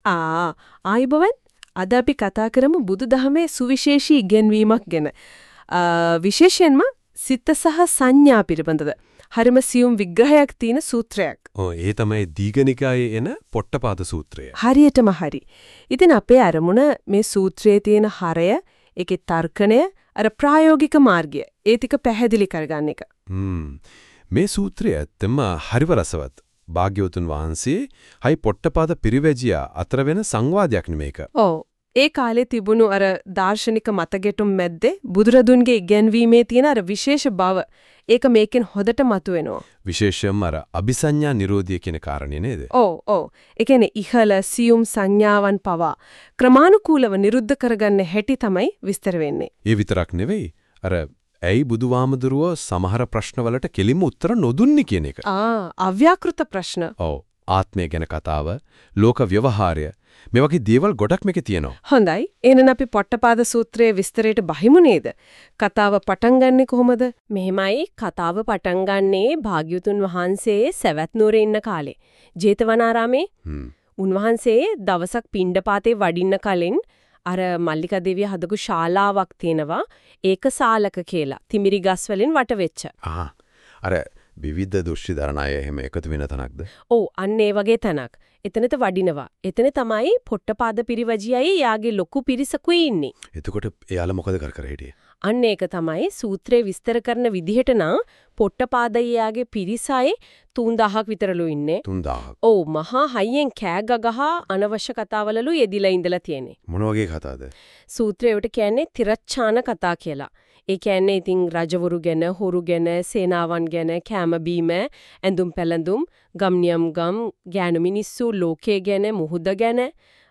ආයුබෝවන් අද අපි කතා කරමු බුදුදහමේ සුවිශේෂී ඉගැන්වීමක් ගැන. විශේෂයෙන්ම සිත සහ සංඥා පිළිබඳව. හරිම සියුම් විග්‍රහයක් තියෙන සූත්‍රයක්. ඒ තමයි දීඝනිකායේ එන පොට්ටපාද සූත්‍රය. හරියටම හරි. ඉතින් අපේ අරමුණ මේ සූත්‍රයේ තියෙන හරය, ඒකේ තර්කණය, අර ප්‍රායෝගික මාර්ගය, ඒ ටික පැහැදිලි කරගන්න එක. මේ සූත්‍රය ඇත්තම හරිව රසවත්. භාග්‍යවතුන් වහන්සේ හයි පොට්ටපාද පිරිවැජියා අතර වෙන සංවාදයක් නෙමේක. ඔව්. ඒ කාලේ තිබුණු අර දාර්ශනික මතගෙටුම් මැද්දේ බුදුරදුන්ගේ ඉගැන්වීමේ තියෙන අර විශේෂ බව ඒක මේකෙන් හොදට මතුවෙනවා. විශේෂයෙන්ම අර අபிසඤ්ඤා නිරෝධිය කියන කාරණේ නේද? ඔව්. ඒ කියන්නේ ඉහළ සියුම් සංඥාවන් පවා ක්‍රමානුකූලව නිරුද්ධ කරගන්න හැටි තමයි විස්තර වෙන්නේ. ඒ විතරක් නෙවෙයි. අර ඇයි බුදුවාමදුරුව සමහර ප්‍රශ්නවලට කෙලින්ම උත්තර නොදුන්නේ කියන එක. අව්‍යාකෘත ප්‍රශ්න. ඔව්. ආත්මය ගැන කතාව, ලෝක ව්‍යවහාරය, මේ වගේ දේවල් ගොඩක් මේකේ තියෙනවා. හොඳයි. එහෙනම් අපි පොට්ටපාද සූත්‍රයේ විස්තරයට බහිමු නේද? කතාව පටන් ගන්නෙ කොහොමද? මෙහෙමයි කතාව පටන් ගන්නේ භාග්‍යවතුන් වහන්සේ සවැත් නුවරේ ඉන්න කාලේ. ජේතවනාරාමේ. උන්වහන්සේ දවසක් පිණ්ඩපාතේ වඩින්න කලින් අර මල්ලිකා දේවිය හදපු ශාලාවක් තියෙනවා. ඒක සාලක කියලා. තිමිරි ගස් වලින් වට වෙච්ච. අර විවිධ දෘෂ්ටි දරන අය එහෙම එකතු වෙන තැනක්ද? ඔව්, අන්න ඒ වගේ තැනක්. එතනට වඩිනවා. එතන තමයි පොට්ටපාද පිරිවැජියයි යාගේ ලොකු පිරිසකුයි ඉන්නේ. එතකොට එයාලා මොකද කර හිටියේ? අන්න ඒක තමයි සූත්‍රයේ විස්තර කරන විදිහට නම් පොට්ටපාදයියාගේ පිරිසයි 3000ක් විතරලු ඉන්නේ. 3000ක්. ඔව්, මහා හයියෙන් කෑ ගගහ අනවශ්‍ය කතාවලලු යෙදිලා ඉඳලා තියෙන්නේ. මොන වගේ කතාවද? සූත්‍රයට කියන්නේ තිරච්ඡාන කතා කියලා. ඒ කියන්නේ ඉතින් රජවරු ගැන, හොරු ගැන, සේනාවන් ගැන, කැම බීම, ඇඳුම් පැළඳුම්, ගම්නියම් ගම්, ඥාන මිනිස්සු, ලෝකයේ ගැන, මුහුද ගැන,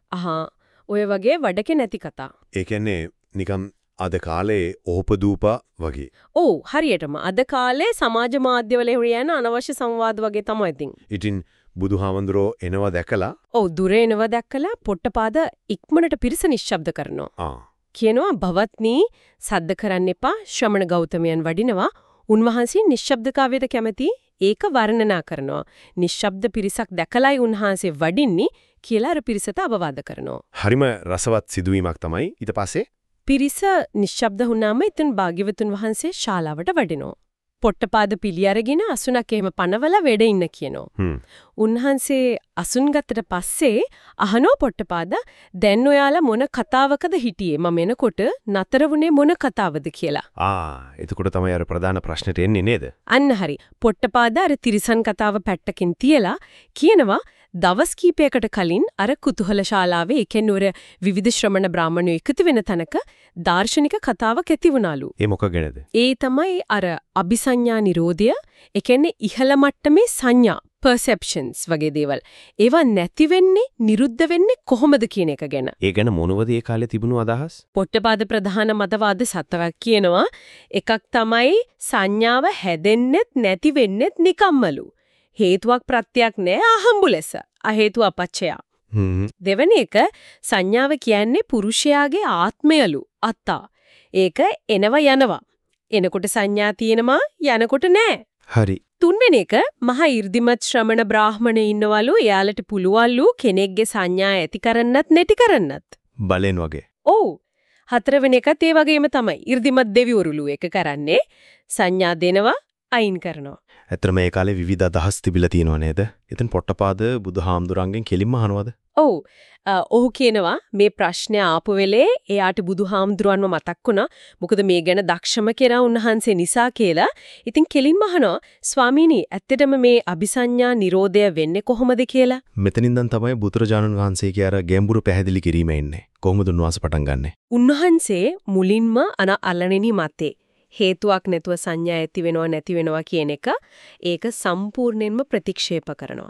ඔය වගේ වඩකේ නැති කතා. ඒ කියන්නේ නිකම් අද කාලේ ඕපදූපා වගේ. ඔව්, හරියටම අද කාලේ සමාජ මාධ්‍යවල යන අනවශ්‍ය සංවාද වගේ තමයි ඉතින්. ඉතින් බුදුහාමුදුරෝ එනවා දැකලා දුරේ එනවා දැකලා පොට්ටපාද ඉක්මනට පිරිස නිශ්ශබ්ද කරනවා. කියනවා භවත්නි සද්ද කරන්න එපා, ශ්‍රමණ ගෞතමයන් වඩිනවා. උන්වහන්සේ නිශ්ශබ්දතාවයට කැමති, ඒක වර්ණනා කරනවා. නිශ්ශබ්ද පිරිසක් දැකලායි උන්වහන්සේ වඩින්නේ කියලා අර පිරිසට අවවාද කරනවා. හරිම රසවත් සිදුවීමක් තමයි. ඊට පස්සේ පිරිස නිශ්ශබ්ද වුණාම ඉතින් භාග්‍යවතුන් වහන්සේ ශාලාවට වඩිනවා. පොට්ටපාද පිළි අරගෙන අසුනක් එහෙම පනවලා වැඩ ඉන්න කියනවා. උන්වහන්සේ අසුන් ගත්තට පස්සේ අහනෝ පොට්ටපාද දැන් ඔයාලා මොන කතාවකද හිටියේ? මම එනකොට නතර වුණේ මොන කතාවද කියලා. එතකොට තමයි අර ප්‍රධාන ප්‍රශ්නෙට එන්නේ නේද? අන්න හරි. පොට්ටපාද අර තිරිසන් කතාව පැත්තකින් තියලා කියනවා දවස් කීපයකට කලින් අර කුතුහල ශාලාවේ එකෙනුර විවිධ ශ්‍රමණ බ්‍රාහමණයෝ එකතු වෙන තැනක දාර්ශනික කතාවක් ඇති වුණාලු. ඒ මොකගෙනද? ඒ තමයි අර අபிසඤ්ඤා නිරෝධය. ඒ කියන්නේ ඉහළ මට්ටමේ සංඥා, perceptions වගේ දේවල්. ඒවා නැති වෙන්නේ, නිරුද්ධ වෙන්නේ කොහොමද කියන එක ගැන. ඒ ගැන මොනවද ඒ කාලේ තිබුණු අදහස්? පොට්ටපාද ප්‍රධාන මතවාද සත්‍යක් කියනවා. එකක් තමයි සංඥාව හැදෙන්නෙත් නැති වෙන්නෙත් නිකම්මලු. හේතුවක් ප්‍රත්‍යක් නෑ අහම්බු ලෙස. අහේතු අපච්චය. දෙවෙනි එක සංඥාව කියන්නේ පුරුෂයාගේ ආත්මයලු, අත්තා. ඒක එනවා යනවා. එනකොට සංඥා තියෙනවා, යනකොට නෑ. හරි. තුන්වෙනි එක මහා 이르දිමත් ශ්‍රමණ බ්‍රාහමණ ඉන්නවලු. එයාලට පුළුවන්ලු කෙනෙක්ගේ සංඥා ඇති කරන්නත් නැති කරන්නත්. බලෙන් වගේ. ඔව්. හතරවෙනි එකත් ඒ වගේම තමයි. 이르දිමත් දෙවිවරුලු එක කරන්නේ සංඥා දෙනවා, අයින් කරනවා. ඇත්තටම ඒ කාලේ විවිධ අදහස් තිබිලා තියෙනව නේද? එතෙන් පොට්ටපාද බුදුහාමුදුරන්ගෙන් කෙලින්ම අහනවද? ඔව්. ඔහු කියනවා මේ ප්‍රශ්නේ ආපු වෙලේ එයාට බුදුහාමුදුරන්ව මතක් වුණා. මොකද මේ ගැන දක්ෂම කෙනා උන්වහන්සේ නිසා කියලා. ඉතින් කෙලින්ම අහනවා ස්වාමීනි ඇත්තටම මේ අபிසඤ්ඤා නිරෝධය වෙන්නේ කොහොමද කියලා. මෙතනින්දන් තමයි බුදුරජාණන් වහන්සේ කිය අර ගැඹුරු පැහැදිලි කිරීම එන්නේ. කොහොමද උන්වහන්සේ පටන් ගන්නෙ? උන්වහන්සේ මුලින්ම අලණෙනි මතේ හේතුවක් නැතුව සංඥා ඇති වෙනව නැති වෙනවා කියන එක ඒක සම්පූර්ණයෙන්ම ප්‍රතික්ෂේප කරනවා.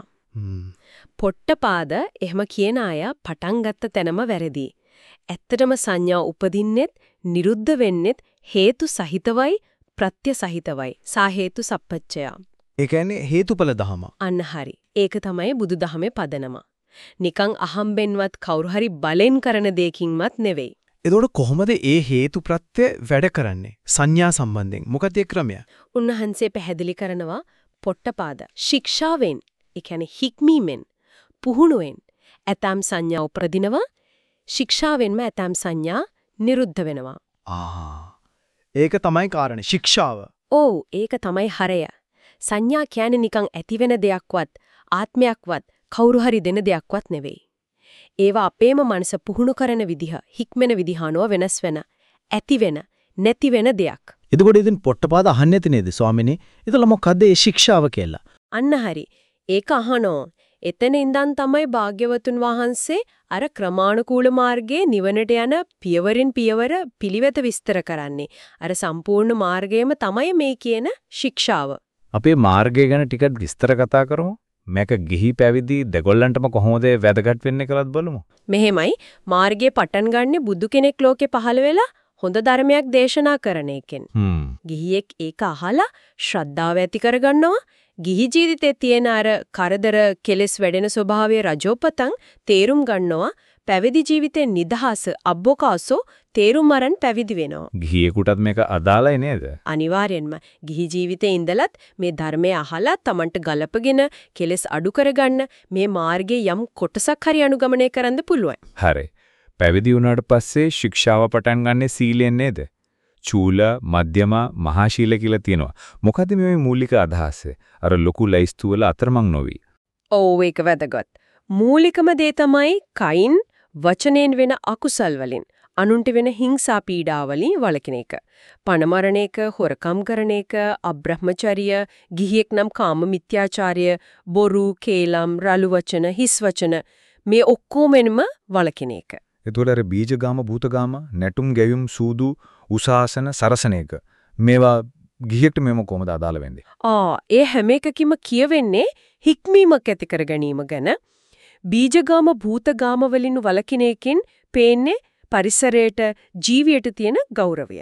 පොට්ටපාද එහෙම කියන අය පටන් ගත්ත තැනම වැරදි. ඇත්තටම සංඥා උපදින්නෙත් නිරුද්ධ වෙන්නෙත් හේතු සහිතවයි ප්‍රත්‍ය සහිතවයි. සාහේතු සප්පච්චය. ඒ කියන්නේ හේතුඵල ධම. අන්න හරි. ඒක තමයි බුදුදහමේ පදනම. නිකන් අහම්බෙන්වත් කවුරු හරි බලෙන් කරන දෙයකින්වත් නෙවෙයි. එතකොට කොහොමද ඒ හේතු ප්‍රත්‍ය වැඩ කරන්නේ? සංඥා සම්බන්ධයෙන් මොකද ඒ ක්‍රමය? උන්වහන්සේ පැහැදිලි කරනවා පොට්ටපාද ශික්ෂාවෙන්, ඒ කියන්නේ හික්මීමෙන්, පුහුණුවෙන්, ඇතම් සංඥා උපදිනවා. ශික්ෂාවෙන්ම ඇතම් සංඥා නිරුද්ධ වෙනවා. ඒක තමයි කාරණේ. ශික්ෂාව. ඔව් ඒක තමයි හරය. සංඥා කියන්නේ නිකන් ඇතිවෙන දෙයක්වත් ආත්මයක්වත් කවුරු හරි දෙන දෙයක්වත් නෙවෙයි. ඒවා අපේම මනස පුහුණු කරන විදිහ, හික්මන විදිහ අනුව වෙනස් වෙන, ඇති වෙන, නැති වෙන දෙයක්. එතකොට ඉතින් පොට්ටපාද අහන්නේ නැති නේද ස්වාමිනේ? ඒතල මොකද්ද මේ ශික්ෂාව කියලා? අන්න හරි. ඒක අහනෝ. එතන ඉඳන් තමයි භාග්‍යවතුන් වහන්සේ අර ක්‍රමානුකූල මාර්ගයේ නිවනට යන පියවරින් පියවර පිළිවෙත විස්තර කරන්නේ. අර සම්පූර්ණ මාර්ගයම තමයි මේ කියන ශික්ෂාව. අපේ මාර්ගය ගැන ටිකක් විස්තර කතා කරමු. මේක ගිහි පැවිදි දෙගොල්ලන්ටම කොහොමද වැදගත් වෙන්නේ කියලාත් බලමු. මෙහෙමයි මාර්ගයේ පටන් ගන්න බුදු කෙනෙක් ලෝකේ පහළ වෙලා හොඳ ධර්මයක් දේශනා කරන එකෙන්. ගිහියෙක් ඒක අහලා ශ්‍රද්ධාව ඇති කරගන්නවා. ගිහි ජීවිතයේ තියෙන අර කරදර කෙලෙස් වැඩෙන ස්වභාවයේ රජෝපතන් තේරුම් ගන්නවා. පැවිදි ජීවිතේ නිදහස අබ්බෝකාසෝ තේරුම් අරන් පැවිදි වෙනවා. ගිහියෙකුටත් මේක අදාළයි නේද? අනිවාර්යෙන්ම ගිහි ජීවිතේ ඉඳලත් මේ ධර්මය අහලා Tamanට ගලපගෙන කෙලෙස් අඩු කරගන්න මේ මාර්ගයේ යම් කොටසක් හරි අනුගමනය කරන්න පුළුවන්. හරි. පැවිදි වුණාට පස්සේ ශික්ෂාව පටන් ගන්නෙ සීලෙන් නේද? චූල, මධ්‍යම, මහා ශීල කියලා තියෙනවා. මොකද මේ මූලික අදහස? අර ලොකු ලයිස්තු වල අතරමං නොවි. ඔව් ඒක වැදගත්. මූලිකම දේ තමයි කයින් වචනෙන් වෙන අකුසල් වලින් අනුන්ට වෙන හිංසා පීඩා වලින් වළකින එක. පණ මරණ එක, හොරකම් කරන එක, අබ්‍රහ්මචර්ය, ගිහියෙක් නම් කාම මිත්‍යාචාරය, බොරු, කේලම්, රළු වචන, හිස් වචන මේ ඔක්කොමෙන්ම වළකින එක. ඒතකොට අර බීජගාම, භූතගාම, නැටුම්, ගැයුම්, සූදු, උසාසන, සරසන එක. මේවා ගිහියෙක්ට මේව කොහොමද අදාළ වෙන්නේ? ඒ හැම එකකින්ම කියවෙන්නේ හික්මීමක් ඇති කර ගැනීම ගැන. බීජගාම භූතගාම වලින් වළකින එකෙන් පේන්නේ පරිසරයට ජීවියට තියෙන ගෞරවය.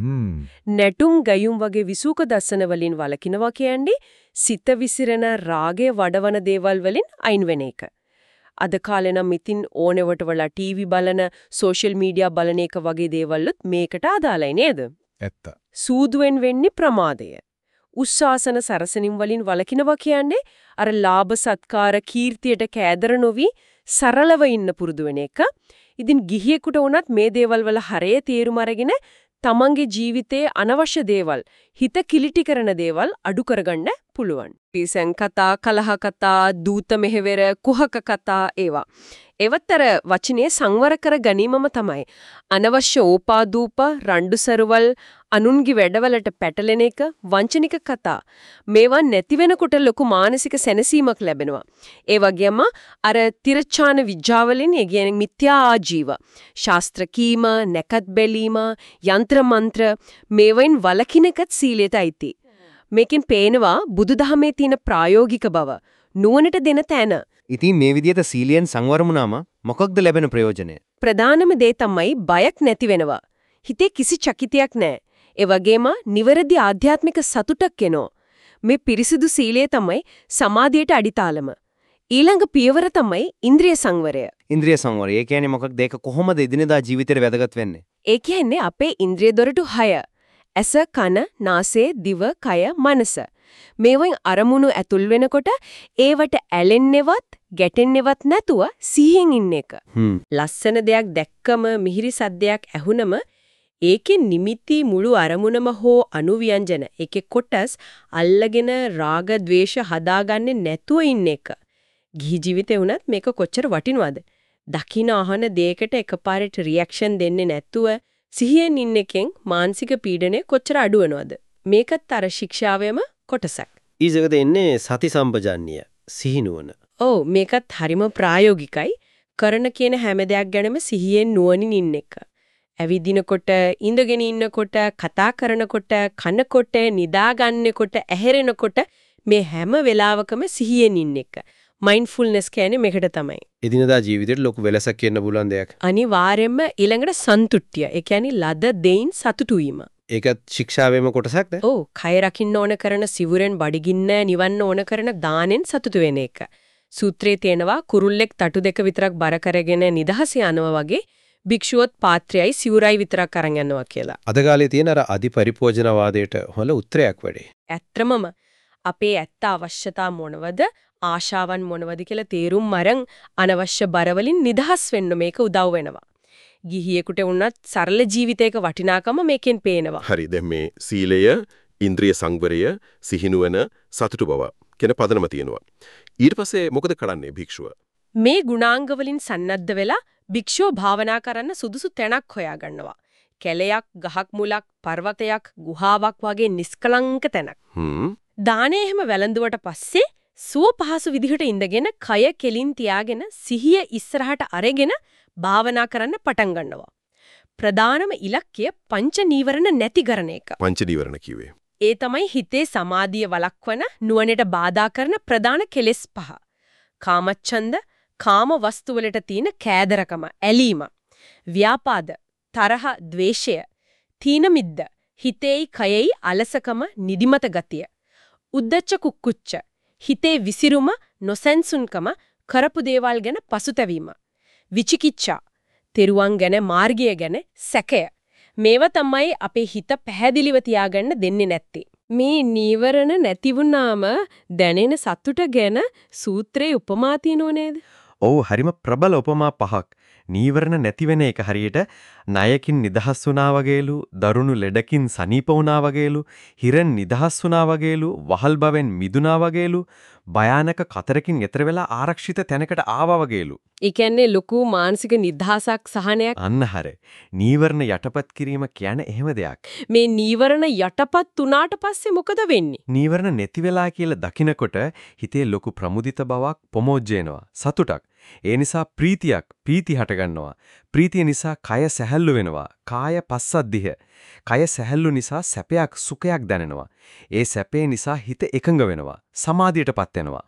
නැටුම් ගයුම් වගේ විසූක දර්ශන වලින් වළකිනවා කියන්නේ සිත විසිරෙන රාගය වඩවන දේවල් වලින් අයින් වෙන එක. අද කාලේ නම් ඉතින් ඕනෙවට වඩා ටීවී බලන, සෝෂල් මීඩියා බලන එක වගේ දේවල්ුත් මේකට අදාළයි නේද? ඇත්ත. සූදුවෙන් වෙන්නේ ප්‍රමාදය. උස්සාසන සරසනින් වලින් වළකිනවා කියන්නේ අර ලාභ සත්කාර කීර්තියට කෑදර නොවි සරලව ඉන්න පුරුදු වෙන එක. ඉතින් ගිහියෙකුට වුණත් මේ දේවල් වල හරය තේරුම අරගෙන තමන්ගේ ජීවිතයේ අනවශ්‍ය දේවල්, හිත කිලිටි කරන දේවල් අඩු කරගන්න පුළුවන්. පිසෙන් කතා, කලහ කතා, දූත මෙහෙවර, කුහක කතා ඒවා. ඒවතර වචනේ සංවර කර ගැනීමම තමයි. අනවශ්‍ය ඕපාදූප, රණ්ඩු සරුවල්, අනුන්ගේ වැඩවලට පැටලෙන එක, වංචනික කතා. මේවා නැති වෙනකොට ලොකු මානසික සැනසීමක් ලැබෙනවා. ඒ වගේම අර තිරච්ඡාන විජ්ජාවලින් ඒ කියන්නේ මිත්‍යා ආජීව, ශාස්ත්‍ර කීම, නැකත් බැලීම, යంత్ర මන්ත්‍ර මේවෙන් වළකිනකත් සීලයට අයිති. මේකෙන් පේනවා බුදුදහමේ තියෙන ප්‍රායෝගික බව, නුවණට දෙන තැන. ඉතින් මේ විදිහට සීලයෙන් සංවර වුණාම මොකක්ද ලැබෙන ප්‍රයෝජනය? ප්‍රධානම දේ තමයි බයක් නැති වෙනවා. හිතේ කිසි චකිතයක් නැහැ. ඒ වගේම නිවැරදි ආධ්‍යාත්මික සතුටක් එනවා. මේ පිරිසිදු සීලය තමයි සමාධියට අඩිතාලම. ඊළඟ පියවර තමයි ඉන්ද්‍රිය සංවරය. ඉන්ද්‍රිය සංවරය. ඒ කියන්නේ මොකක්ද? ඒක කොහොමද එදිනෙදා ජීවිතේට වැදගත් වෙන්නේ? ඒ කියන්නේ අපේ ඉන්ද්‍රිය දොරටු 6. ඇස, කන, නාසය, දිව, කය, මනස. මේවෙන් අරමුණු ඇතුල් වෙනකොට ඒවට ඇලෙන්නේවත් ගැටෙන්නේවත් නැතුව සිහියෙන් ඉන්න එක. ලස්සන දෙයක් දැක්කම මිහිරි සද්දයක් ඇහුනම ඒකේ නිමිති මුළු අරමුණම හෝ අනුව්‍යංජන ඒකේ කොටස් අල්ලගෙන රාග ద్వේෂ හදාගන්නේ නැතුව ඉන්න එක. ගිහි ජීවිතේ වුණත් මේක කොච්චර වටිනවද? දකින අහන දෙයකට එකපාරට රියැක්ෂන් දෙන්නේ නැතුව සිහියෙන් ඉන්න එකෙන් මානසික පීඩනය කොච්චර අඩු වෙනවද? මේකත් අර ශික්ෂාවෙම කොටසක්. ඊසකට එන්නේ සති සම්පජාන්නිය සිහිනුවන. ඔව් මේකත් හරිම ප්‍රායෝගිකයි. කරන කියන හැම දෙයක් ගැනම සිහියෙන් නුවණින් ඉන්න එක. ඇවිදිනකොට, ඉඳගෙන ඉන්නකොට, කතා කරනකොට, කනකොට, නිදාගන්නකොට, ඇහැරෙනකොට මේ හැම වෙලාවකම සිහියෙන් ඉන්න එක. මයින්ඩ්ෆුල්නස් කියන්නේ මේකට තමයි. එදිනදා ජීවිතේට ලොකු වෙලසක් කියන්න පුළුවන් දෙයක්. අනිවාර්යයෙන්ම ඊළඟට සන්තුට්ඨිය. ඒ කියන්නේ ලද දෙයින් සතුටු වීම. ඒකත් ශික්ෂාවේම කොටසක්ද? ඔව්, කය රකින්න ඕන කරන සිවුරෙන් බඩගින්න නිවන්න ඕන කරන දානෙන් සතුටු වෙන එක. සූත්‍රයේ තියෙනවා කුරුල්ලෙක් තටු දෙක විතරක් බර කරගෙන නිදහස යනවා වගේ භික්ෂුවත් පාත්‍රයයි සිවුරයි විතරක් අරන් යනවා කියලා. අද කාලේ තියෙන අර අධිපරිපෝෂණවාදයට හොල උත්තරයක් වැඩේ. ඇත්තමම අපේ ඇත්ත අවශ්‍යතා මොනවද ආශාවන් මොනවද කියලා තේරුම් අරන් අනවශ්‍ය බරවලින් නිදහස් වෙන්න මේක උදව් වෙනවා. ගිහියෙකුට වුණත් සරල ජීවිතයක වටිනාකම මේකෙන් පේනවා. හරි. දැන් මේ සීලය, ඉන්ද්‍රිය සංවරය, සිහිනුවන, සතුටු බව කියන පදනම තියෙනවා. ඊට පස්සේ මොකද කරන්නේ භික්ෂුව? මේ ගුණාංග වලින් සන්නද්ධ වෙලා භික්ෂුව භාවනා කරන්න සුදුසු තැනක් හොයාගන්නවා. කැලයක්, ගහක් මුලක්, පර්වතයක්, ගුහාවක් වගේ නිස්කලංක තැනක්. දානේ එහෙම වැළඳුවට පස්සේ සුව පහසු විදිහට ඉඳගෙන කය කෙලින් තියාගෙන සිහිය ඉස්සරහට අරගෙන භාවනා කරන්න පටන් ගන්නවා. ප්‍රධානම ඉලක්කය පංච නීවරණ නැති කරන එක. පංච නීවරණ කිව්වේ. ඒ තමයි හිතේ සමාධිය වළක්වන නුවණට බාධා කරන ප්‍රධාන කෙලෙස් පහ. කාමච්ඡන්ද, කාම වස්තු වලට තියෙන කෑදරකම, ඇලීම, ව්‍යාපාද, තරහ, ද්වේෂය, තීන මිද්ද, හිතේයි කයෙයි අලසකම, නිදිමත ගතිය, උද්දච්ච කුක්කුච්ච, හිතේ විසිරුම, නොසැන්සුන්කම, කරපු දේවල් ගැන පසුතැවීම, විචිකිච්ඡා, තෙරුවන් ගැන, මාර්ගය ගැන සැකය. මේවා තමයි අපේ හිත පැහැදිලිව තියාගන්න දෙන්නේ නැත්තේ. මේ නීවරණ නැති වුණාම දැනෙන සතුට ගැන සූත්‍රයේ උපමා තියෙනව නේද? ඔව්, හරිම ප්‍රබල උපමා පහක්. නීවරණ නැති වෙන එක හරියට ණයකින් නිදහස් වුණා වගේලු, දරුණු ලෙඩකින් සනීප වුණා වගේලු, හිරෙන් නිදහස් වුණා වගේලු, වහල් බවෙන් මිදුණා වගේලු, භයානක කතරකින් එතර වෙලා ආරක්ෂිත තැනකට ආවා වගේලු. ඒ කියන්නේ ලොකු මානසික නිදහසක්, සහනයක්. අන්න හරිය. නීවරණ යටපත් කිරීම කියන්නේ එහෙම දෙයක්. මේ නීවරණ යටපත් වුණාට පස්සේ මොකද වෙන්නේ? නීවරණ නැති වෙලා කියලා දකිනකොට හිතේ ලොකු ප්‍රමුදිත බවක් පොමොජ්ජේනවා, සතුටක්. ඒ නිසා ප්‍රීතිය හට ගන්නවා. ප්‍රීතිය නිසා කය සැහැල්ලු වෙනවා. කාය පස්සද්ධිය. කය සැහැල්ලු නිසා සැපයක්, සුඛයක් දැනෙනවා. ඒ සැපේ නිසා හිත එකඟ වෙනවා. සමාධියටපත් වෙනවා.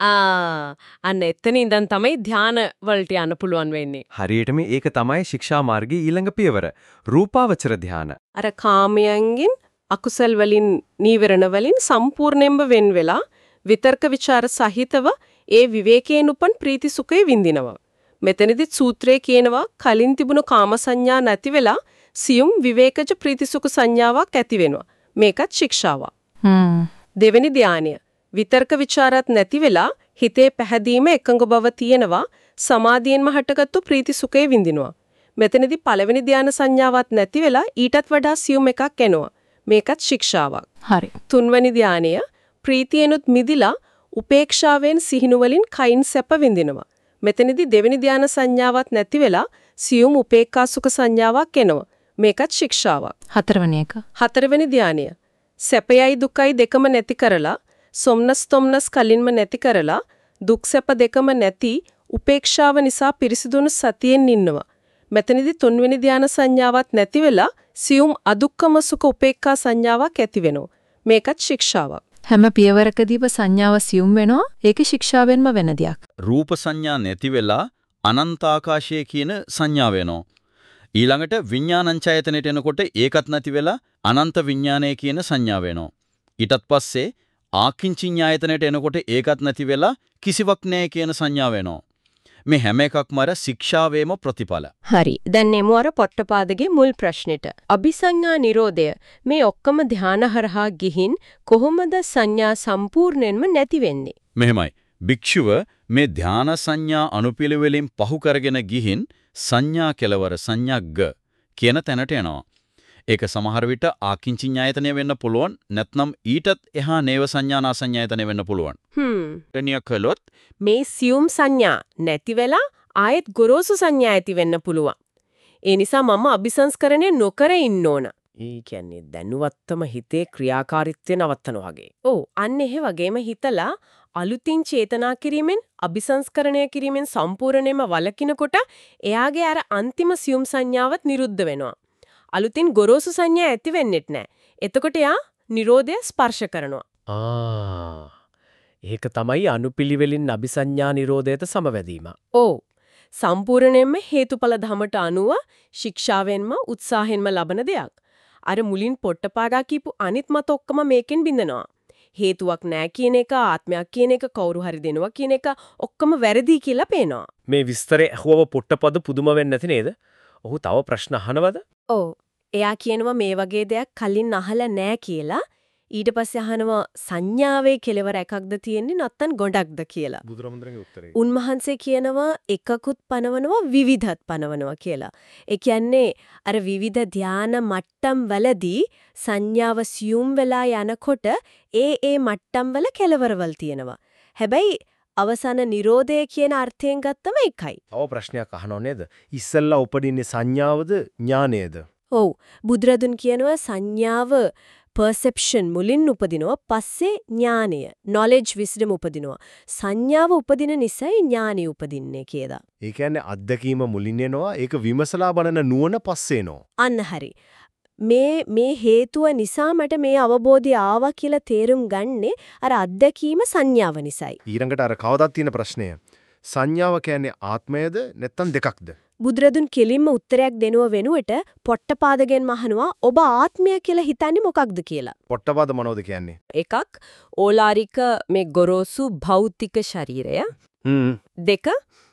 අන්න එතන ඉඳන් තමයි ධාන වලට යන්න පුළුවන් වෙන්නේ. හරියටම ඒක තමයි ශික්ෂා මාර්ගයේ ඊළඟ පියවර. රූපාවචර ධාන. අර කාමයන්ගෙන්, අකුසල් වලින්, නීවරණ වලින් සම්පූර්ණයෙන්ම වෙන් වෙලා විතර්ක ਵਿਚාර සහිතව ඒ විවේකයෙන් උපන් ප්‍රීති සුඛය විඳිනවා. මෙතනදිත් සූත්‍රයේ කියනවා කලින් තිබුණු කාම සංඥා නැති වෙලා සියුම් විවේකජ ප්‍රීති සුඛ සංඥාවක් ඇති වෙනවා. මේකත් ශික්ෂාවක්. දෙවෙනි ධානය. විතර්ක ਵਿਚාරත් නැති වෙලා හිතේ පැහැදීම, එකඟ බව තියෙනවා. සමාධියෙන්ම හටගත්තු ප්‍රීති සුඛය විඳිනවා. මෙතනදී පළවෙනි ධාන සංඥාවක් නැති වෙලා ඊටත් වඩා සියුම් එකක් එනවා. මේකත් ශික්ෂාවක්. හරි. තුන්වෙනි ධානය ප්‍රීතියනොත් මිදිලා උපේක්ෂාවෙන් සිහිනුවලින් කයින් සැප විඳිනවා. මෙතනදී දෙවෙනි ධාන සංඥාවක් නැති වෙලා සියුම් උපේක්ඛා සුඛ සංඥාවක් එනවා. මේකත් ශික්ෂාවක්. හතරවෙනි එක. හතරවෙනි ධානය සැපයයි දුකයි දෙකම නැති කරලා, සොම්නස් තොම්නස් කලින්ම නැති කරලා, දුක් සැප දෙකම නැති උපේක්ෂාව නිසා පිරිසිදුණු සතියෙන් ඉන්නවා. මෙතනදී තුන්වෙනි ධාන සංඥාවක් නැති වෙලා සියුම් අදුක්කම සුඛ උපේක්ඛා සංඥාවක් ඇති වෙනවා. මේකත් ශික්ෂාවක්. හැම පියවරකදීම සංඥාව සියුම් වෙනවා. ඒක ශික්ෂාවෙන්ම වෙන දෙයක්. රූප සංඥා නැති වෙලා අනන්තාකාශය කියන සංඥාව වෙනවා. ඊළඟට විඥානංචයතනෙට එනකොට ඒකත් නැති වෙලා අනන්ත විඥානය කියන සංඥාව වෙනවා. ඊටත් පස්සේ ආකින්චඤ්ඤායතනෙට එනකොට ඒකත් නැති වෙලා කිසිවක් නැහැ කියන සංඥාව වෙනවා. මේ හැම එකක්ම අර ශික්ෂාවේම ප්‍රතිඵල. හරි. දැන් එමු අර පොට්ටපාදගේ මුල් ප්‍රශ්නෙට. අபிසඤ්ඤා නිරෝධය මේ ඔක්කොම ධාන හරහා ගිහින් කොහොමද සංඥා සම්පූර්ණයෙන්ම නැති වෙන්නේ? මෙහෙමයි. භික්ෂුව මේ ධාන සංඥා අනුපිළිවෙලින් පහු කරගෙන ගිහින් සංඥා කෙලවර සංඥග්ග කියන තැනට එනවා. ඒක සමහර විට ආකින්චඤ්ඤායතනෙ වෙන්න පුළුවන්. නැත්නම් ඊටත් එහා නේව සංඥානා සංඥායතනෙ වෙන්න පුළුවන්. එනිය කළොත් මේ සියුම් සංඥා නැති වෙලා ආයෙත් ගොරෝසු සංඥා ඇති වෙන්න පුළුවන්. ඒ නිසා මම අபிසංස්කරණය නොකර ඉන්න ඕන. ඒ කියන්නේ දැනුවත්වම හිතේ ක්‍රියාකාරීත්වය නවත්තනවා වගේ. ඔව්, අන්න එහෙ වගේම හිතලා අලුතින් චේතනා කිරීමෙන්, අபிසංස්කරණය කිරීමෙන් සම්පූර්ණයෙන්ම වළකිනකොට එයාගේ අර අන්තිම සියුම් සංඥාවත් නිරුද්ධ වෙනවා. අලුතින් ගොරෝසු සංඥා ඇති වෙන්නෙත් නැහැ. එතකොට යා නිරෝධය ස්පර්ශ කරනවා. ඒක තමයි අනුපිළිවෙලින් අபிසඤ්ඤා නිරෝධයට සමවැදීම. ඔව්. සම්පූර්ණයෙන්ම හේතුඵල ධමයට අනුව ශික්ෂාවෙන්ම උත්සාහෙන්ම ලබන දෙයක්. අර මුලින් පොට්ටපාඩා කියපු අනිත් මත ඔක්කොම මේකෙන් බින්දනවා. හේතුවක් නැහැ කියන එක, ආත්මයක් කියන එක, කවුරු හරි දෙනවා කියන එක ඔක්කොම වැරදි කියලා පේනවා. මේ විස්තරේ අහුවව පොට්ටපද පුදුම වෙන්නේ නැති නේද? ඔහු තව ප්‍රශ්න අහනවද? ඔව්. එයා කියනවා මේ වගේ දෙයක් කලින් අහලා නැහැ කියලා. ඊට පස්සේ අහනවා සංඥාවේ කෙලවර එකක්ද තියෙන්නේ නැත්නම් ගොඩක්ද කියලා. බුදුරමඳුරගේ උත්තරේ. උන්වහන්සේ කියනවා එකකුත් පනවනවා විවිධත් පනවනවා කියලා. ඒ කියන්නේ අර විවිධ ධානා මට්ටම් වලදී සංඥාව සියුම් වෙලා යනකොට ඒ මට්ටම් වල කෙලවරවල් තියෙනවා. හැබැයි අවසාන නිරෝධය කියන අර්ථයෙන් ගත්තම එකයි. තව ප්‍රශ්නයක් අහනව නේද? ඉස්සෙල්ලා උපදින්නේ සංඥාවද ඥානයද? ඔව්. බුදුරදුන් කියනවා සංඥාව perception මුලින් උපදිනවා පස්සේ ඥානය knowledge wisdom උපදිනවා. සංඥාව උපදින නිසායි ඥානෙ උපදින්නේ කියලා. ඒ කියන්නේ අත්දැකීම මුලින් එනවා ඒක විමසලා බලන නුවණ පස්සේ එනවා. අන්න හරි. මේ හේතුව නිසා මට මේ අවබෝධය ආවා කියලා තේරුම් ගන්නේ අර අත්දැකීම සංඥාව නිසායි. ඊළඟට අර කවදාවත් තියෙන ප්‍රශ්නය. සංඥාව කියන්නේ ආත්මයද නැත්නම් දෙකක්ද? බුදුරදුන් කෙලින්ම උත්තරයක් දෙනුව වෙනුවට පොට්ටපාදගෙන් මහනවා ඔබ ආත්මය කියලා හිතන්නේ මොකක්ද කියලා. පොට්ටපාද මොනවද කියන්නේ? එකක් ඕලාරික මේ ගොරෝසු භෞතික ශරීරය. දෙක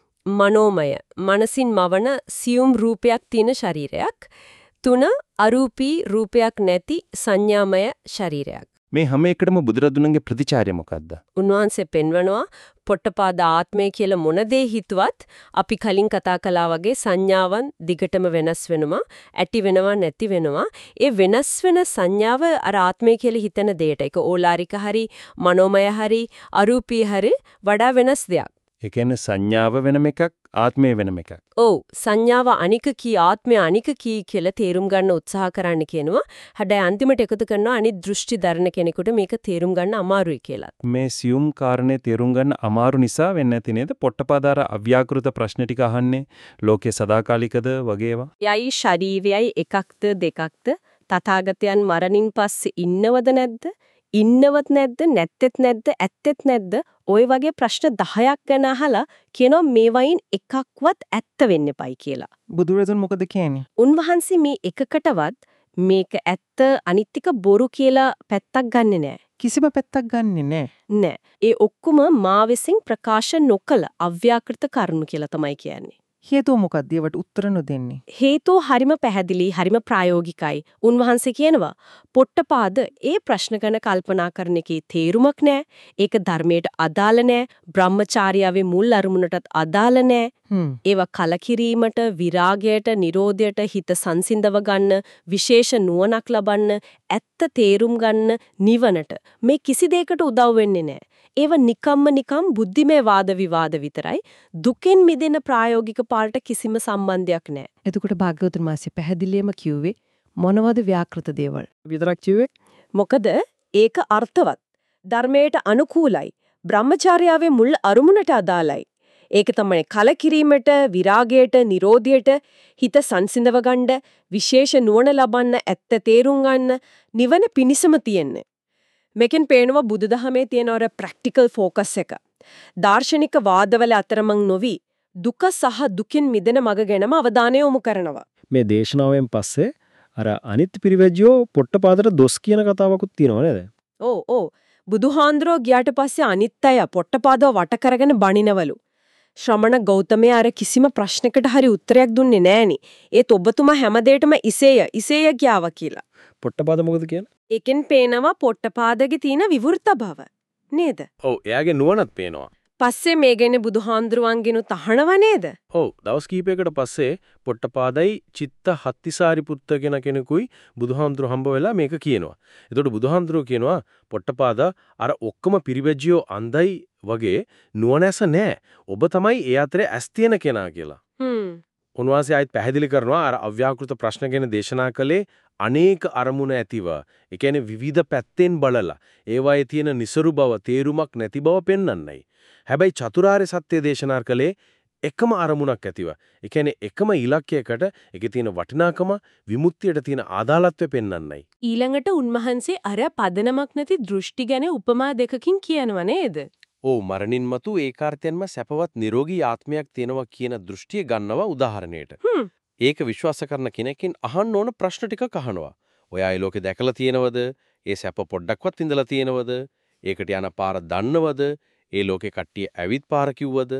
මනෝමය මනසින් මවන සියුම් රූපයක් තියෙන ශරීරයක්. 3 අරූපී රූපයක් නැති සංඥාමය ශරීරයක්. මේ හැම එකටම බුදුරදුන්ගේ ප්‍රතිචාරය මොකද්ද? උන්වහන්සේ පෙන්වනවා පොට්ටපාද ආත්මය කියලා මොන දේ හිතුවත් අපි කලින් කතා කළා වගේ සංඥාවන් දිගටම වෙනස් වෙනවා, ඇති වෙනවා නැති වෙනවා. ඒ වෙනස් වෙන සංඥාව අර ආත්මය කියලා හිතන දෙයට ඒක ඕලාරික හරි, මනෝමය හරි, අරූපී හරි වඩා වෙනස් දෙයක්. ඒ කියන්නේ සංඥාව වෙනම එකක්, ආත්මය වෙනම එකක්. ඔව් සංඥාව අනික කී ආත්මය අනික කී කියලා තේරුම් ගන්න උත්සාහ කරන්න කියනවා. හැබැයි අන්තිමට එකතු කරනවා අනිත් දෘෂ්ටි දරන කෙනෙකුට මේක තේරුම් ගන්න අමාරුයි කියලා. මේ සියුම් කාරණේ තේරුම් ගන්න අමාරු නිසා වෙන්නේ නැති නේද? පොට්ටපාදාර අව්‍යාකෘත ප්‍රශ්න ටික අහන්නේ ලෝකේ සදාකාලිකද වගේ ඒවා. යයි ශරීරයයි එකක්ද දෙකක්ද? තථාගතයන් මරණින් පස්සේ ඉන්නවද නැද්ද? ඉන්නවත් නැද්ද නැත්තේත් නැද්ද ඇත්තෙත් නැද්ද ওই වගේ ප්‍රශ්න 10ක් ගැන අහලා කියනවා මේ වයින් එකක්වත් ඇත්ත වෙන්න එපයි කියලා. බුදුරජාණන් මොකද කියන්නේ? උන්වහන්සේ මේ එකකටවත් මේක ඇත්ත අනිත් එක බොරු කියලා පැත්තක් ගන්නෙ නෑ. කිසිම පැත්තක් ගන්නෙ නෑ. නෑ. ඒ ඔක්කොම මා විසින් ප්‍රකාශ නොකළ අව්‍යාකෘත කරුණු කියලා තමයි කියන්නේ. හේතුව මොකක්ද? ඒවට උත්තර නොදෙන්නේ. හේතුව හරිම පැහැදිලි, හරිම ප්‍රායෝගිකයි. උන්වහන්සේ කියනවා පොට්ටපාද ඒ ප්‍රශ්න ගැන කල්පනා කරන එකේ තේරුමක් නැහැ. ඒක ධර්මයට අදාළ නැහැ. බ්‍රහ්මචාර්යාවේ මුල් අරමුණටත් අදාළ නැහැ. ඒවා කලකිරීමට, විරාගයට, නිරෝධයට හිත සංසිඳව ගන්න, විශේෂ නුවණක් ලබන්න, ඇත්ත තේරුම් ගන්න, නිවනට මේ කිසි දෙයකට උදව් වෙන්නේ නැහැ. ඒව නිකම් බුද්ධිමය වාද විවාද විතරයි. දුකෙන් මිදෙන ප්‍රායෝගික පාඩට කිසිම සම්බන්ධයක් නැහැ. එතකොට භාග්‍යවතුන් වහන්සේ පැහැදිලිවම කිව්වේ මොනවද ව්‍යාකෘත දේවල්? විතරක් කිව්වේ? මොකද ඒක අර්ථවත්. ධර්මයට අනුකූලයි. බ්‍රහ්මචාර්යාවේ මුල් අරමුණට අදාළයි. ඒක තමයි කලකිරීමට, විරාගයට, නිරෝධයට හිත සංසිඳව ගන්න, විශේෂ නුවණ ලබන්න, ඇත්ත තේරුම් ගන්න, නිවන පිණිසම තියෙන්නේ. මේකෙන් පේනවා බුදුදහමේ තියෙන අර ප්‍රැක්ටිකල් ફોකස් එක. දාර්ශනික වාදවල අතරමං නොවි දුක සහ දුකින් මිදෙන මඟ ගැනම අවධානය යොමු කරනවා. මේ දේශනාවෙන් පස්සේ අර අනිත් පිරිවැජියෝ පොට්ටපාදට දොස් කියන කතාවකුත් තියෙනව නේද? ඔව්. බුදුහාඳුරෝ ගියාට පස්සේ අනිත් අය පොට්ටපාදව වට කරගෙන බණිනවලු. ශ්‍රමණ ගෞතමයා අර කිසිම ප්‍රශ්නකට හරි උත්තරයක් දුන්නේ නෑනි. ඒත් ඔබතුමා හැමදේටම ඉසේය කියාවා කියලා. පොට්ටපාද මොකද කියන්නේ? ඒකෙන් පේනවා පොට්ටපාදගේ තියෙන විවෘත බව. නේද? ඔව්, එයාගේ නුවණත් පේනවා. පස්සේ මේ ගැන බුදුහාඳුරුවන්ගෙනු තහනව නේද? ඔව්, දවස් කීපයකට පස්සේ පොට්ටපාදයි චිත්ත හත්තිසාරිපුත්ත කියන කෙනෙකුයි බුදුහාඳුරු හම්බ වෙලා මේක කියනවා. එතකොට බුදුහාඳුරු කියනවා පොට්ටපාද අර ඔක්කොම පිරිවැජියෝ අන්දයි වගේ නුවණැස නැහැ. ඔබ තමයි ඒ අතරේ ඇස් තියෙන කෙනා කියලා. උන්වහන්සේ ආයෙත් පැහැදිලි කරනවා අර අව්‍යාකෘත ප්‍රශ්න ගැන දේශනා කළේ අනේක අරමුණ ඇතිව. ඒ කියන්නේ විවිධ පැත්තෙන් බලලා ඒවායේ තියෙන નિසරු බව, තේරුමක් නැති බව පෙන්වන්නයි. හැබැයි චතුරාර්ය සත්‍ය දේශනා කළේ එකම අරමුණක් ඇතිව. ඒ කියන්නේ එකම ඉලක්කයකට ඒකේ තියෙන වටිනාකම, විමුක්තියට තියෙන ආදාළත්වය පෙන්වන්නයි. ඊළඟට උන්වහන්සේ අර පදනමක් නැති දෘෂ්ටි ගැන උපමා දෙකකින් කියනවා නේද? ඔව්, මරණින් මතු ඒකාර්ථයෙන්ම සැපවත් නිරෝගී ආත්මයක් තියෙනවා කියන දෘෂ්ටිය ගන්නවා උදාහරණයට. ඒක විශ්වාස කරන කෙනෙක්ගෙන් අහන්න ඕන ප්‍රශ්න ටිකක් අහනවා. ඔයා ඒ ලෝකේ දැකලා තියෙනවද? ඒ සැප පොඩ්ඩක්වත් ඉඳලා තියෙනවද? ඒකට යන පාර දන්නවද? ඒ ලෝකේ කට්ටිය ඇවිත් පාර කිව්වද?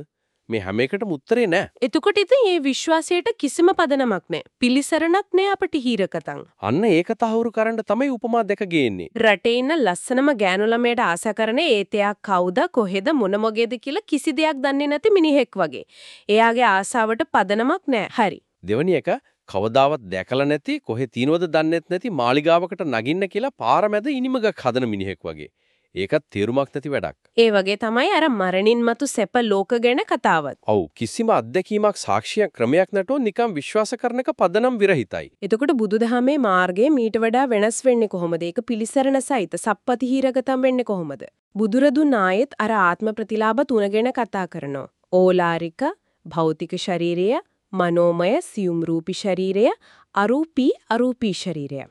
මේ හැම එකටම උත්තරේ නැහැ. එතකොට ඉතින් මේ විශ්වාසයට කිසිම පදනමක් නැහැ. පිලිසරණක් නැහැ අපට හීරකතන්. අන්න ඒක තහවුරු කරන්න තමයි උපමා දෙක ගේන්නේ. රටේ ඉන්න ලස්සනම ගෑනු ළමයට ආසා කරන ඒතයක් කවුද කොහෙද මොන මොගේද කියලා කිසි දෙයක් දන්නේ නැති මිනිහෙක් වගේ. එයාගේ ආසාවට පදනමක් නැහැ. හරි. දෙවැනි එක කවදාවත් දැකලා නැති කොහෙ තියනවද දන්නේත් නැති මාලිගාවකට නගින්න කියලා පාර මැද ඉනිමගක් හදන මිනිහෙක් වගේ. ඒකත් තේරුමක් නැති වැඩක්. ඒ වගේ තමයි අර මරණින් මතු සැප ලෝක ගැන කතාවත්. ඔව් කිසිම අත්දැකීමක් සාක්ෂියක් ක්‍රමයක් නැටෝ නිකම් විශ්වාස කරන එක පදනම් විරහිතයි. එතකොට බුදුදහමේ මාර්ගය මීට වඩා වෙනස් වෙන්නේ කොහොමද? ඒක පිලිසරණ සහිත සප්පති හීරකතම් වෙන්නේ කොහොමද? බුදුරදුන් ආයෙත් අර ආත්ම ප්‍රතිලාභ තුන ගැන කතා කරනවා. ඕලාරික භෞතික ශරීරය, මනෝමය සියුම් රූපී ශරීරය, අරූපී ශරීරය.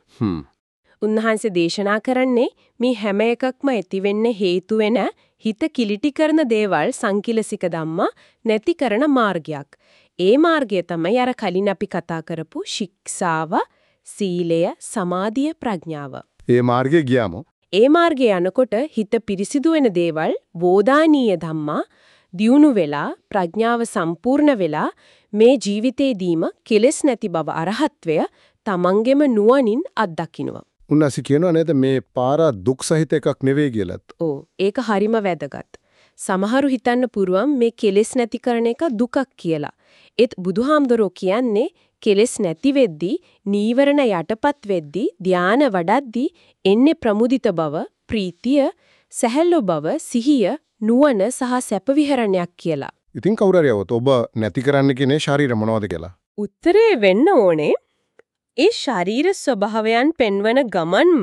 උන්වහන්සේ දේශනා කරන්නේ මේ හැම එකක්ම ඇති වෙන්න හේතු වෙන හිත කිලිටි කරන දේවල් සංකිලසික ධම්මා නැති කරන මාර්ගයක්. ඒ මාර්ගය තමයි අර කලින් අපි කතා කරපු ශික්ෂාව, සීලය, සමාධිය, ප්‍රඥාව. ඒ මාර්ගේ ගියාම ඒ මාර්ගේ යනකොට හිත පිරිසිදු වෙන දේවල් වෝදානීය ධම්මා දියුණු වෙලා ප්‍රඥාව සම්පූර්ණ වෙලා මේ ජීවිතේදීම කෙලෙස් නැති බව අරහත්වය තමන්ගෙම නුවණින් අත්දකින්නවා. උන්වහන්සේ කියනවා නේද මේ පාර දුක් සහිත එකක් නෙවෙයි කියලාත්. ඔව් ඒක හරිම වැදගත්. සමහරු හිතන්න පුරුවම් මේ කෙලෙස් නැති කරන එක දුකක් කියලා. ඒත් බුදුහාමුදුරෝ කියන්නේ කෙලෙස් නැති වෙද්දී නීවරණ යටපත් වෙද්දී ධානය වඩද්දී එන්නේ ප්‍රමුදිත බව, ප්‍රීතිය, සැහැල්ලු බව, සිහිය, නුවණ සහ සැප විහරණයක් කියලා. ඉතින් කවුරු හරි આવොත් ඔබ නැති කරන්න කියන්නේ ශරීර මොනවද කියලා. උත්තරේ වෙන්න ඕනේ ඒ ශරීර ස්වභාවයන් පෙන්වන ගමන්ම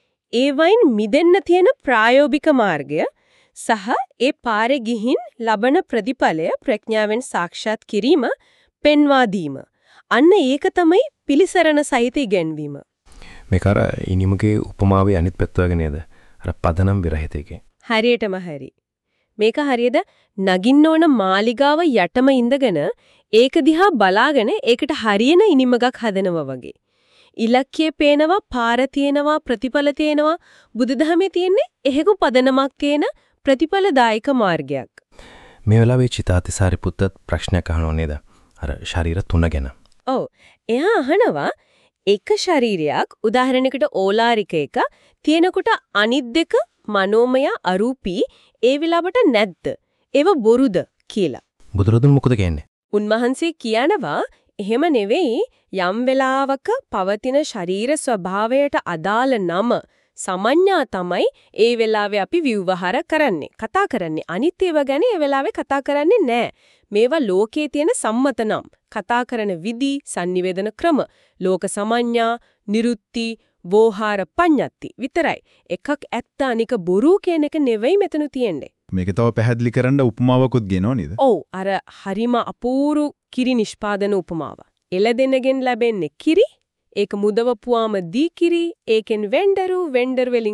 ඒවයින් මිදෙන්න තියෙන ප්‍රායෝගික මාර්ගය සහ ඒ පාරේ ගිහින් ලබන ප්‍රතිඵලය ප්‍රඥාවෙන් සාක්ෂාත් කිරීම පෙන්වා දීම. අන්න ඒක තමයි පිලිසරණ සහිත ඉගැන්වීම. මේක අර ඉනිමගේ උපමාවේ අනිත් පැත්ත වගේ නේද? අර පදනම් විරහිත එකේ. හරියටම හරි. මේක හරියද නගින්න ඕන මාලිගාව යටම ඉඳගෙන ඒක දිහා බලාගෙන ඒකට හරියන ඉනිමගක් හදනවා වගේ. ඉලක්කයේ පේනවා, පාර තියෙනවා, ප්‍රතිඵල තියෙනවා. බුදුදහමේ තියෙන්නේ එහෙකු පදනමක් තියෙන ප්‍රතිඵලදායක මාර්ගයක්. මේ වෙලාවේ චිතාතිසාරි පුත්තත් ප්‍රශ්නයක් අහනව නේද? අර ශරීර තුන ගැන. ඔව්. එයා අහනවා එක ශරීරයක් උදාහරණයකට ඕලාරික එක තියෙනකොට අනිත් දෙක මනෝමය අරූපී ඒ වෙලාවට නැද්ද? ඒව බොරුද කියලා. බුදුරදුන් මොකද කියන්නේ? උන්වහන්සේ කියනවා එහෙම නෙවෙයි යම් වෙලාවක පවතින ශරීර ස්වභාවයට අදාළ නම සමඤ්ඤා තමයි ඒ වෙලාවේ අපි විවහාර කරන්නේ කතා කරන්නේ අනිත් ඒවා ගැන ඒ වෙලාවේ කතා කරන්නේ නැහැ මේවා ලෝකයේ තියෙන සම්මත නම් කතා කරන විදි sannivedana ක්‍රම ලෝක සමඤ්ඤා නිරුත්ති වෝහාර පඤ්ඤත්ති විතරයි එකක් ඇත්ත අනික බොරු කියන එක නෙවෙයි මෙතන තියෙන්නේ මේක තව පැහැදිලි කරන්න උපමාවකුත් ගෙනව නේද? ඔව් අර හරිම අපූරු කිරි නිෂ්පාදන උපමාව. එළදෙනගෙන් ලැබෙන්නේ කිරි, ඒක මුදවපුවාම දී කිරි, ඒකෙන් වෙන්ඩර් වලින්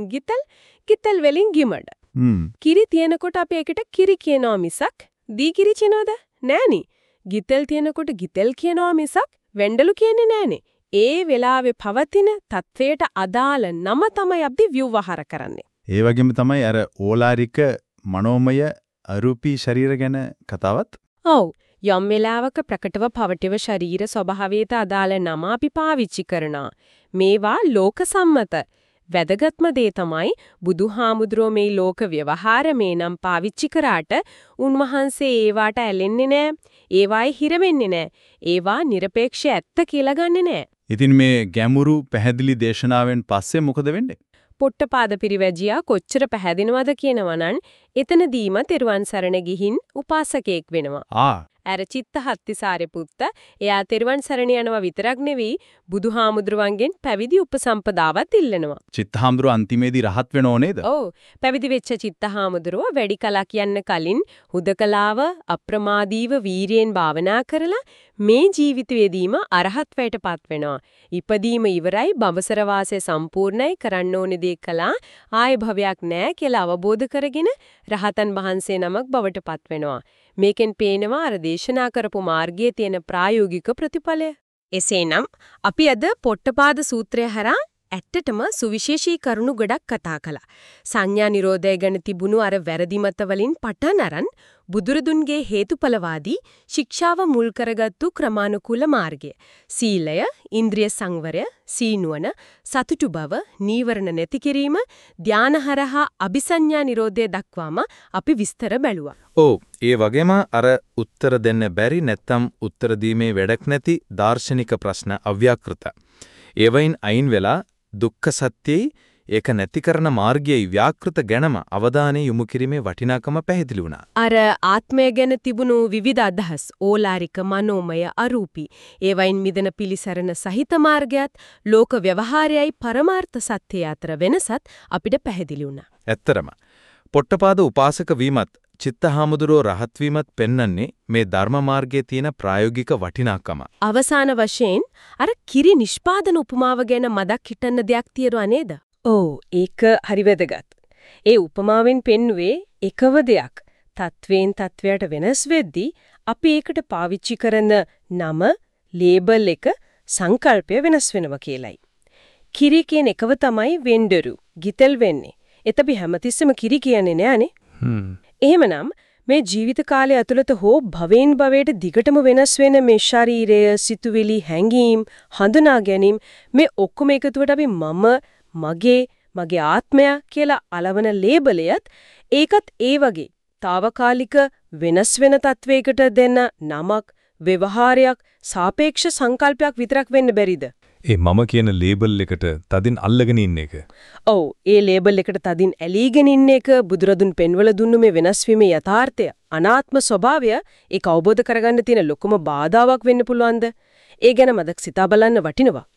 ගිතල් වලින් ගිමඩ. කිරි තියෙනකොට අපි ඒකට කිරි කියනවා මිසක් දී කිරි කියනවද? නෑනේ. ගිතල් තියෙනකොට ගිතල් කියනවා මිසක් වෙන්ඩලු කියන්නේ නෑනේ. ඒ වෙලාවේ පවතින තත්වයට අදාළ නම තමයි අපි ව්‍යවහාර කරන්නේ. ඒ වගේම තමයි අර ඕලාරික මනෝමය අරූපී ශරීර ගැන කතාවත්. ඔව් යම් වෙලාවක ප්‍රකටව පවතිව ශරීර ස්වභාවයට අදාළ නම අපි පාවිච්චි කරනවා. මේවා ලෝක සම්මත. වැදගත්ම දේ තමයි බුදුහාමුදුරෝ මේ ලෝක ව්‍යවහාරමේ නම් පාවිච්චි කරාට උන්වහන්සේ ඒවාට ඇලෙන්නේ නැහැ. ඒවායි හිර වෙන්නේ නැහැ. ඒවා নিরপেক্ষ ඇත්ත කියලා ගන්නෙ නැහැ. ඉතින් මේ ගැඹුරු පැහැදිලි දේශනාවෙන් පස්සේ මොකද වෙන්නේ? පොට්ටපාද පිරිවැජියා කොච්චර පැහැදිනවද කියනවනම් එතනදීම තෙරුවන් සරණ ගිහින් උපාසකයෙක් වෙනවා. අර චිත්තහත්ති සාරිපුත්ත එයා තෙරුවන් සරණ යනවා විතරක් නෙවෙයි බුදුහාමුදුරුවන්ගෙන් පැවිදි උපසම්පදාවත් ඉල්ලනවා. චිත්තහාමුදුරුව අන්තිමේදී රහත් වෙනව නේද? ඔව්. පැවිදි වෙච්ච චිත්තහාමුදුරුව වැඩි කලක් යන්න කලින් හුදකලාව අප්‍රමාදීව වීරියෙන් භාවනා කරලා මේ ජීවිතයේදීම අරහත්වයටපත් වෙනවා. ඉපදීම ඉවරයි බඹසර වාසය සම්පූර්ණයි කරන්න ඕනේ දේ කළා ආය භවයක් නැහැ කියලා අවබෝධ කරගෙන රහතන් වහන්සේ නමක් බවටපත් වෙනවා. මේකෙන් පේනවා අර දේශනා කරපු මාර්ගයේ තියෙන ප්‍රායෝගික ප්‍රතිඵලය. එසේනම් අපි අද පොට්ටපාද සූත්‍රය හරහා ඇත්තටම සුවිශේෂී කරුණු ගොඩක් කතා කළා. සංඥා නිරෝධය ගැන තිබුණු අර වැරදි මත වලින් පටන් අරන් බුදුරදුන්ගේ හේතුඵලවාදී ශික්ෂාව මුල් කරගත්තු ක්‍රමානුකූල මාර්ගය. සීලය, ඉන්ද්‍රිය සංවරය, සීනුවන, සතුටු බව, නීවරණ නැති කිරීම, ධානහරහා අபிසඤ්ඤා නිරෝධය දක්වාම අපි විස්තර බැලුවා. ඔව්, ඒ වගේම අර උත්තර දෙන්න බැරි නැත්තම් උත්තර දීමේ වැඩක් නැති දාර්ශනික ප්‍රශ්න අව්‍යාකෘත. ඒවයින් අයින් වෙලා දුක්ඛ සත්‍යයි ඒක නැති කරන මාර්ගයයි ව්‍යාකෘත ගැනම අවධානය යොමු කිරීමේ වටිනාකම පැහැදිලි වුණා. අර ආත්මය ගැන තිබුණු විවිධ අදහස්, ඕලාරික, මනෝමය, අරූපී, ඒවයින් මිදෙන පිළිසරණ සහිත මාර්ගයත් ලෝක ව්‍යවහාරයයි පරමාර්ථ සත්‍යය අතර වෙනසත් අපිට පැහැදිලි වුණා. ඇත්තරම පොට්ටපාද උපාසක වීමත් චිත්තහාමුදුරෝ රහත් වීමත් පෙන්වන්නේ මේ ධර්ම මාර්ගයේ තියෙන ප්‍රායෝගික වටිනාකම. අවසාන වශයෙන් අර කිරි නිෂ්පාදන උපමාව ගැන මදක් හිටන්න දෙයක් තියෙනවා නේද? ඔව්, ඒක හරි වැදගත්. ඒ උපමාවෙන් පෙන්වුවේ එකව දෙයක් තත්වයෙන් තත්වයට වෙනස් වෙද්දී අපි ඒකට පාවිච්චි කරන නම, ලේබල් එක, සංකල්පය වෙනස් වෙනවා කියලයි. කිරි කියන එකව තමයි වෙන්ඩරු, ගිතෙල් වෙන්නේ. ඒත් අපි හැමතිස්සෙම කිරි කියන්නේ නෑනේ. එහෙමනම් මේ ජීවිත කාලය ඇතුළත හෝ භවෙන් භවයට දිගටම වෙනස් වෙන මේ ශරීරය, සිතුවිලි, හැඟීම්, හඳුනා ගැනීම මේ ඔක්කොම එකතුවට අපි මගේ ආත්මය කියලා අලවන ලේබලයත් ඒකත් ඒ වගේ తాවකාලික වෙනස් වෙන තත්වයකට දෙන නමක්, ව්‍යවහාරයක්, සාපේක්ෂ සංකල්පයක් විතරක් වෙන්න බැරිද? ඒ මම කියන ලේබල් එකට තදින් අල්ලගෙන ඉන්න එක. ඔව්, ඒ ලේබල් එකට තදින් ඇලීගෙන ඉන්න එක බුදුරදුන් පෙන්වල දුන්නු මේ වෙනස් වීමේ යථාර්ථය, අනාත්ම ස්වභාවය ඒක අවබෝධ කරගන්න තියෙන ලොකුම බාධාවක් වෙන්න පුළුවන්ද? ඒ ගැන මදක් සිතා බලන්න වටිනවා.